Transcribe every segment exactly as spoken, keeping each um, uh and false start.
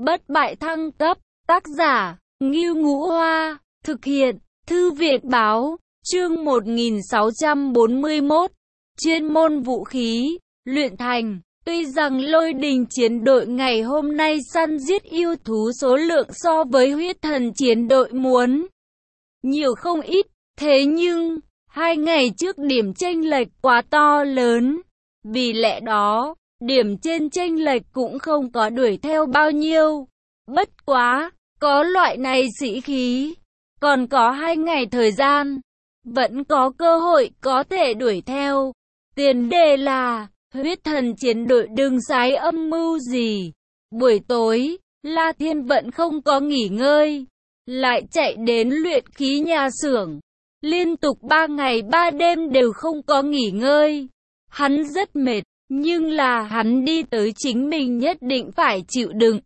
Bất bại thăng cấp, tác giả, Ngưu Ngũ Hoa, thực hiện, Thư viện Báo, chương một nghìn sáu trăm bốn mươi mốt, chuyên môn vũ khí, luyện thành. Tuy rằng Lôi Đình chiến đội ngày hôm nay săn giết yêu thú số lượng so với huyết thần chiến đội muốn nhiều không ít, thế nhưng, hai ngày trước điểm chênh lệch quá to lớn. Vì lẽ đó, điểm trên chênh lệch cũng không có đuổi theo bao nhiêu. Bất quá, có loại này sĩ khí, còn có hai ngày thời gian, vẫn có cơ hội có thể đuổi theo. Tiền đề là, huyết thần chiến đội đừng sái âm mưu gì. Buổi tối, La Thiên vẫn không có nghỉ ngơi, lại chạy đến luyện khí nhà xưởng. Liên tục ba ngày ba đêm đều không có nghỉ ngơi. Hắn rất mệt, nhưng là hắn đi tới chính mình nhất định phải chịu đựng.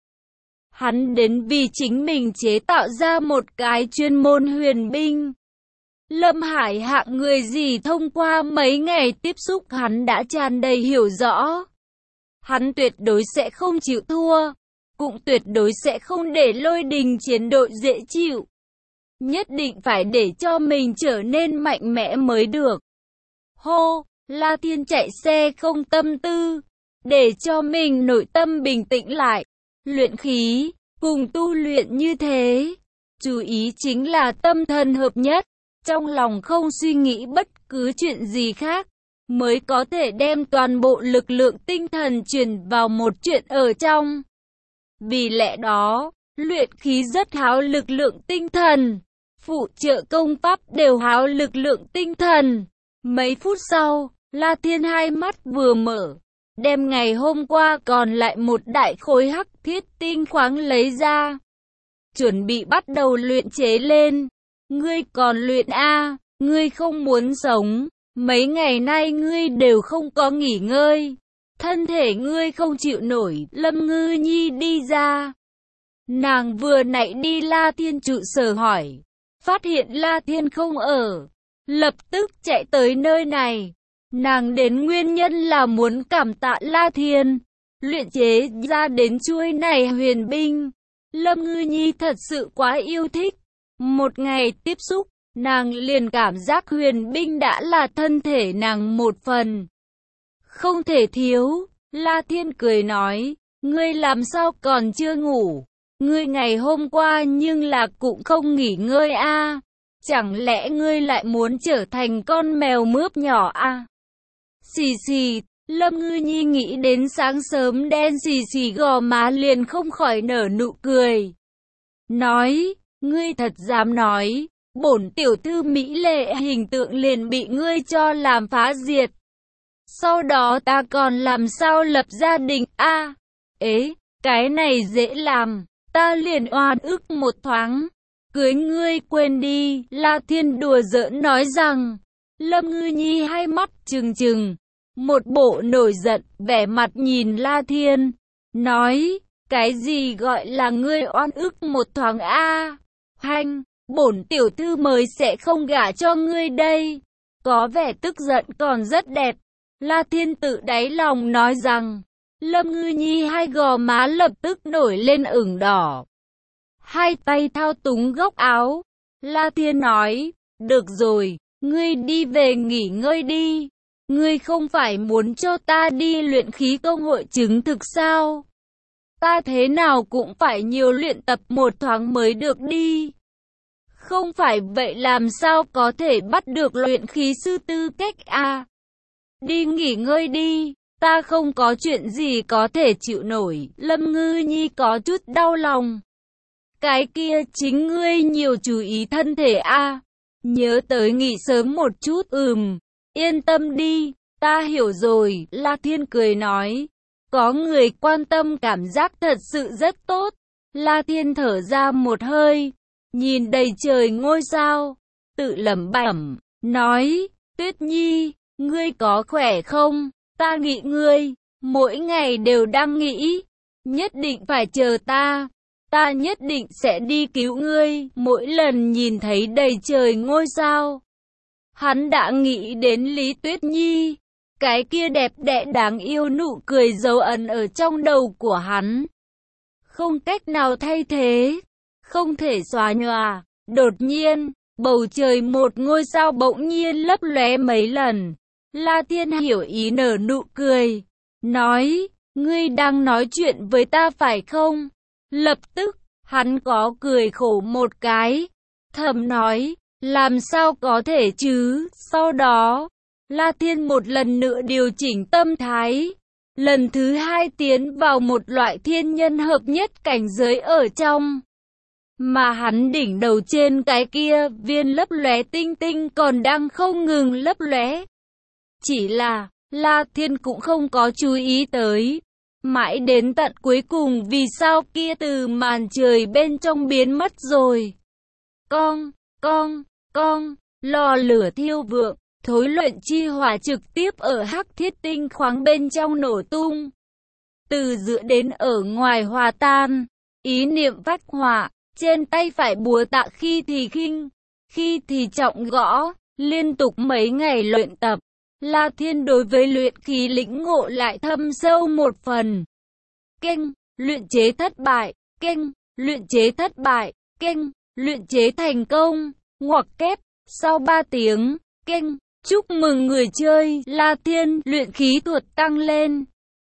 Hắn đến vì chính mình chế tạo ra một cái chuyên môn huyền binh. Lâm Hải hạng người gì thông qua mấy ngày tiếp xúc hắn đã tràn đầy hiểu rõ. Hắn tuyệt đối sẽ không chịu thua, cũng tuyệt đối sẽ không để Lôi Đình chiến đội dễ chịu. Nhất định phải để cho mình trở nên mạnh mẽ mới được. Hô, La Thiên chạy xe không tâm tư, để cho mình nội tâm bình tĩnh lại. Luyện khí, cùng tu luyện như thế, chú ý chính là tâm thần hợp nhất, trong lòng không suy nghĩ bất cứ chuyện gì khác, mới có thể đem toàn bộ lực lượng tinh thần truyền vào một chuyện ở trong. Vì lẽ đó, luyện khí rất háo lực lượng tinh thần, phụ trợ công pháp đều háo lực lượng tinh thần. Mấy phút sau, La Thiên hai mắt vừa mở, đem ngày hôm qua còn lại một đại khối hắc thiết tinh khoáng lấy ra, chuẩn bị bắt đầu luyện chế lên. Ngươi còn luyện a? Ngươi không muốn sống, mấy ngày nay ngươi đều không có nghỉ ngơi, thân thể ngươi không chịu nổi. Lâm Ngư Nhi đi ra, nàng vừa nãy đi La Thiên trụ sở hỏi, phát hiện La Thiên không ở, lập tức chạy tới nơi này. Nàng đến nguyên nhân là muốn cảm tạ La Thiên luyện chế ra đến chuôi này huyền binh. Lâm Ngư Nhi thật sự quá yêu thích. Một ngày tiếp xúc, nàng liền cảm giác huyền binh đã là thân thể nàng một phần, không thể thiếu. La Thiên cười nói, ngươi làm sao còn chưa ngủ? Ngươi ngày hôm qua nhưng là cũng không nghỉ ngơi a? À? Chẳng lẽ ngươi lại muốn trở thành con mèo mướp nhỏ a? À? Xì xì, Lâm Ngư Nhi nghĩ đến sáng sớm đen xì xì gò má liền không khỏi nở nụ cười. Nói, ngươi thật dám nói, bổn tiểu thư mỹ lệ hình tượng liền bị ngươi cho làm phá diệt. Sau đó ta còn làm sao lập gia đình a? À, ế, cái này dễ làm, ta liền oan ức một thoáng. Cưới ngươi quên đi, La Thiên đùa giỡn nói rằng. Lâm Ngư Nhi hai mắt trừng trừng, một bộ nổi giận, vẻ mặt nhìn La Thiên, nói, cái gì gọi là ngươi oan ức một thoáng a? À? Hanh, bổn tiểu thư mới sẽ không gả cho ngươi đây. Có vẻ tức giận còn rất đẹp. La Thiên tự đáy lòng nói rằng. Lâm Ngư Nhi hai gò má lập tức nổi lên ửng đỏ, hai tay thao túng góc áo. La Thiên nói, được rồi, ngươi đi về nghỉ ngơi đi. Ngươi không phải muốn cho ta đi luyện khí công hội chứng thực sao? Ta thế nào cũng phải nhiều luyện tập một thoáng mới được đi. Không phải vậy làm sao có thể bắt được luyện khí sư tư cách à? Đi nghỉ ngơi đi, ta không có chuyện gì có thể chịu nổi. Lâm Ngư Nhi có chút đau lòng. Cái kia chính ngươi nhiều chú ý thân thể à? Nhớ tới nghỉ sớm một chút. Ừm, yên tâm đi, ta hiểu rồi. La Thiên cười nói, có người quan tâm cảm giác thật sự rất tốt. La Thiên thở ra một hơi, nhìn đầy trời ngôi sao, tự lẩm bẩm, nói, Tuyết Nhi, ngươi có khỏe không? Ta nghĩ ngươi, mỗi ngày đều đang nghĩ, nhất định phải chờ ta, ta nhất định sẽ đi cứu ngươi. Mỗi lần nhìn thấy đầy trời ngôi sao, hắn đã nghĩ đến Lý Tuyết Nhi, cái kia đẹp đẽ đáng yêu nụ cười dấu ấn ở trong đầu của hắn. không cách nào thay thế, không thể xóa nhòa. Đột nhiên, bầu trời một ngôi sao bỗng nhiên lấp lóe mấy lần. La Thiên hiểu ý nở nụ cười, nói, ngươi đang nói chuyện với ta phải không? Lập tức, hắn có cười khổ một cái, thầm nói, làm sao có thể chứ? Sau đó, La Thiên một lần nữa điều chỉnh tâm thái, lần thứ hai tiến vào một loại thiên nhân hợp nhất cảnh giới ở trong. Mà hắn đỉnh đầu trên cái kia, viên lấp lóe tinh tinh còn đang không ngừng lấp lóe. Chỉ là, La Thiên cũng không có chú ý tới. Mãi đến tận cuối cùng vì sao kia từ màn trời bên trong biến mất rồi. Con, con, con, lò lửa thiêu vượng, thối luyện chi hỏa trực tiếp ở hắc thiết tinh khoáng bên trong nổ tung. Từ giữa đến ở ngoài hòa tan, ý niệm vách hỏa, trên tay phải búa tạ khi thì khinh, khi thì trọng gõ, liên tục mấy ngày luyện tập. La Thiên đối với luyện khí lĩnh ngộ lại thâm sâu một phần. Kênh, luyện chế thất bại, kênh, luyện chế thất bại, kênh, luyện chế thành công, ngoặc kép, sau ba tiếng, kênh, chúc mừng người chơi, La Thiên, luyện khí thuật tăng lên.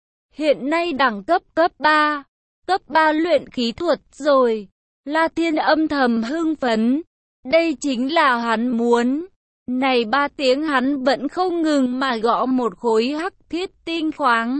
Hiện nay đẳng cấp cấp ba, cấp ba luyện khí thuật rồi. La Thiên âm thầm hưng phấn, đây chính là hắn muốn. Này ba tiếng hắn vẫn không ngừng mà gõ một khối hắc thiết tinh khoáng.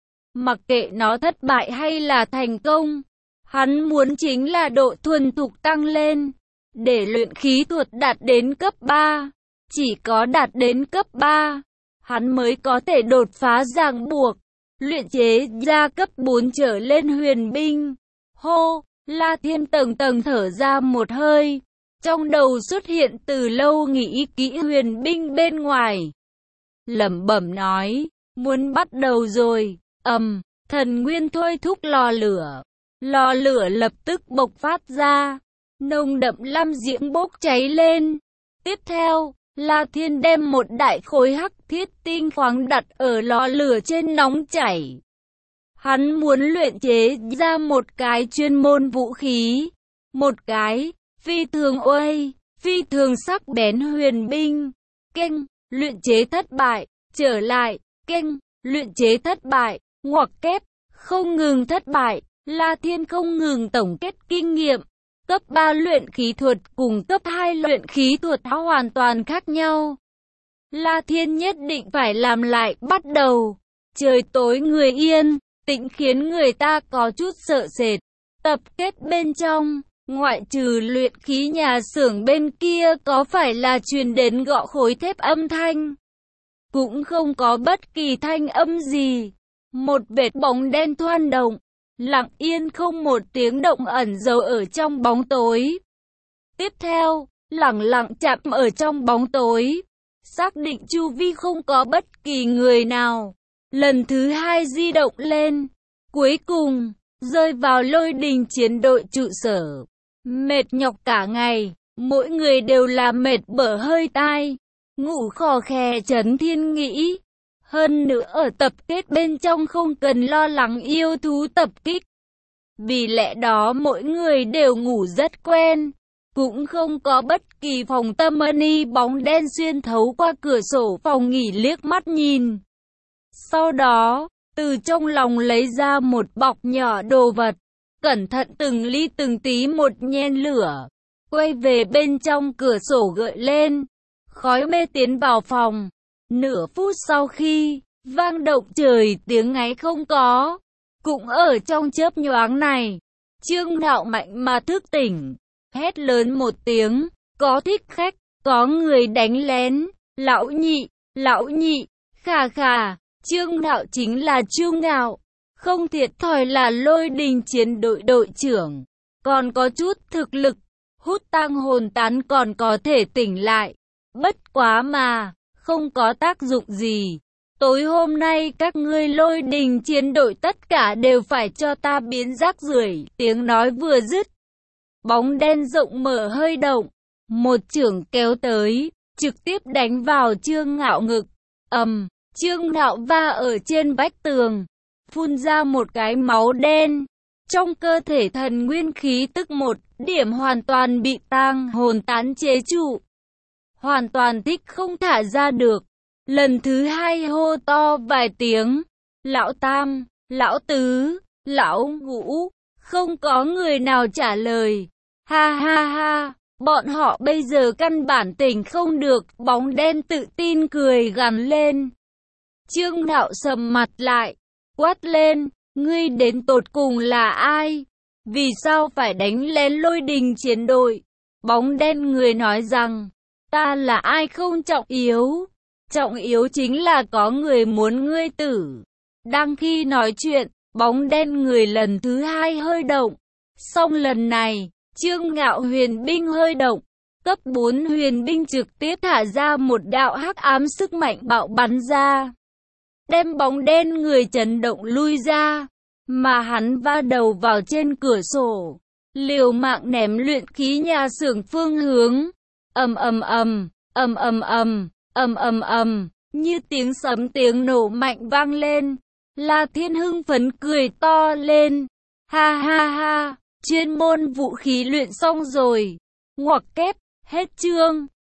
Mặc kệ nó thất bại hay là thành công, hắn muốn chính là độ thuần thục tăng lên, để luyện khí thuật đạt đến cấp ba. Chỉ có đạt đến cấp ba, hắn mới có thể đột phá ràng buộc, luyện chế ra cấp bốn trở lên huyền binh. Hô, La Thiên tầng tầng thở ra một hơi. Trong đầu xuất hiện từ lâu nghĩ kỹ huyền binh bên ngoài. Lẩm bẩm nói, muốn bắt đầu rồi. Ầm, thần nguyên thôi thúc lò lửa. Lò lửa lập tức bộc phát ra, nồng đậm lam diễm bốc cháy lên. Tiếp theo, La Thiên đem một đại khối hắc thiết tinh khoáng đặt ở lò lửa trên nóng chảy. Hắn muốn luyện chế ra một cái chuyên môn vũ khí, một cái phi thường uy, phi thường sắc bén huyền binh. Kênh, luyện chế thất bại, trở lại, kênh, luyện chế thất bại, ngoặc kép, không ngừng thất bại. La Thiên không ngừng tổng kết kinh nghiệm. Cấp ba luyện khí thuật cùng cấp hai luyện khí thuật hoàn toàn khác nhau. La Thiên nhất định phải làm lại, bắt đầu. Trời tối người yên, tĩnh khiến người ta có chút sợ sệt. Tập kết bên trong, ngoại trừ luyện khí nhà xưởng bên kia có phải là truyền đến gõ khối thép âm thanh. Cũng không có bất kỳ thanh âm gì. Một vệt bóng đen thoăn động, lặng yên không một tiếng động ẩn giấu ở trong bóng tối. Tiếp theo, lẳng lặng chạm ở trong bóng tối, xác định chu vi không có bất kỳ người nào. Lần thứ hai di động lên, cuối cùng, rơi vào lôi đình chiến đội trụ sở. Mệt nhọc cả ngày, mỗi người đều là mệt bở hơi tai, ngủ khò khè Trấn Thiên nghĩ. Hơn nữa ở tập kết bên trong không cần lo lắng yêu thú tập kích. Vì lẽ đó mỗi người đều ngủ rất quen. Cũng không có bất kỳ phòng tâm ni bóng đen xuyên thấu qua cửa sổ phòng nghỉ liếc mắt nhìn. Sau đó, từ trong lòng lấy ra một bọc nhỏ đồ vật. Cẩn thận từng ly từng tí một nhen lửa. Quay về bên trong cửa sổ gợi lên. Khói mê tiến vào phòng. Nửa phút sau khi, vang động trời tiếng ngáy không có. Cũng ở trong chớp nhoáng này, Trương Nạo mạnh mà thức tỉnh. Hét lớn một tiếng, có thích khách, có người đánh lén. Lão nhị, lão nhị, khà khà, Trương Nạo chính là Trương Nạo. Không thiệt thòi là lôi đình chiến đội đội trưởng. Còn có chút thực lực, hút tang hồn tán còn có thể tỉnh lại. Bất quá mà, không có tác dụng gì. Tối hôm nay các ngươi lôi đình chiến đội tất cả đều phải cho ta biến rác rưởi. Tiếng nói vừa dứt, bóng đen rộng mở hơi động, một chưởng kéo tới, trực tiếp đánh vào Trương Ngạo ngực. Ầm, Trương Ngạo va ở trên vách tường, phun ra một cái máu đen. Trong cơ thể thần nguyên khí tức một điểm hoàn toàn bị tang hồn tán chế trụ. Hoàn toàn thích không thả ra được. Lần thứ hai hô to vài tiếng. Lão Tam, Lão Tứ, Lão Ngũ. Không có người nào trả lời. Ha ha ha. Bọn họ bây giờ căn bản tỉnh không được. Bóng đen tự tin cười gằn lên. Trương Đạo sầm mặt lại. Quát lên. Ngươi đến tột cùng là ai? Vì sao phải đánh lén Lôi Đình chiến đội? Bóng đen người nói rằng, ta là ai không trọng yếu. Trọng yếu chính là có người muốn ngươi tử. Đang khi nói chuyện, bóng đen người lần thứ hai hơi động. Xong lần này, Trương Ngạo huyền binh hơi động. Cấp bốn huyền binh trực tiếp thả ra một đạo hắc ám sức mạnh bạo bắn ra. Đem bóng đen người chấn động lui ra, mà hắn va đầu vào trên cửa sổ, liều mạng ném luyện khí nhà xưởng phương hướng. Ầm ầm ầm, ầm ầm ầm, ầm ầm ầm, như tiếng sấm tiếng nổ mạnh vang lên. La Thiên hưng phấn cười to lên. Ha ha ha, chuyên môn vũ khí luyện xong rồi. Ngoặc kép, hết chương.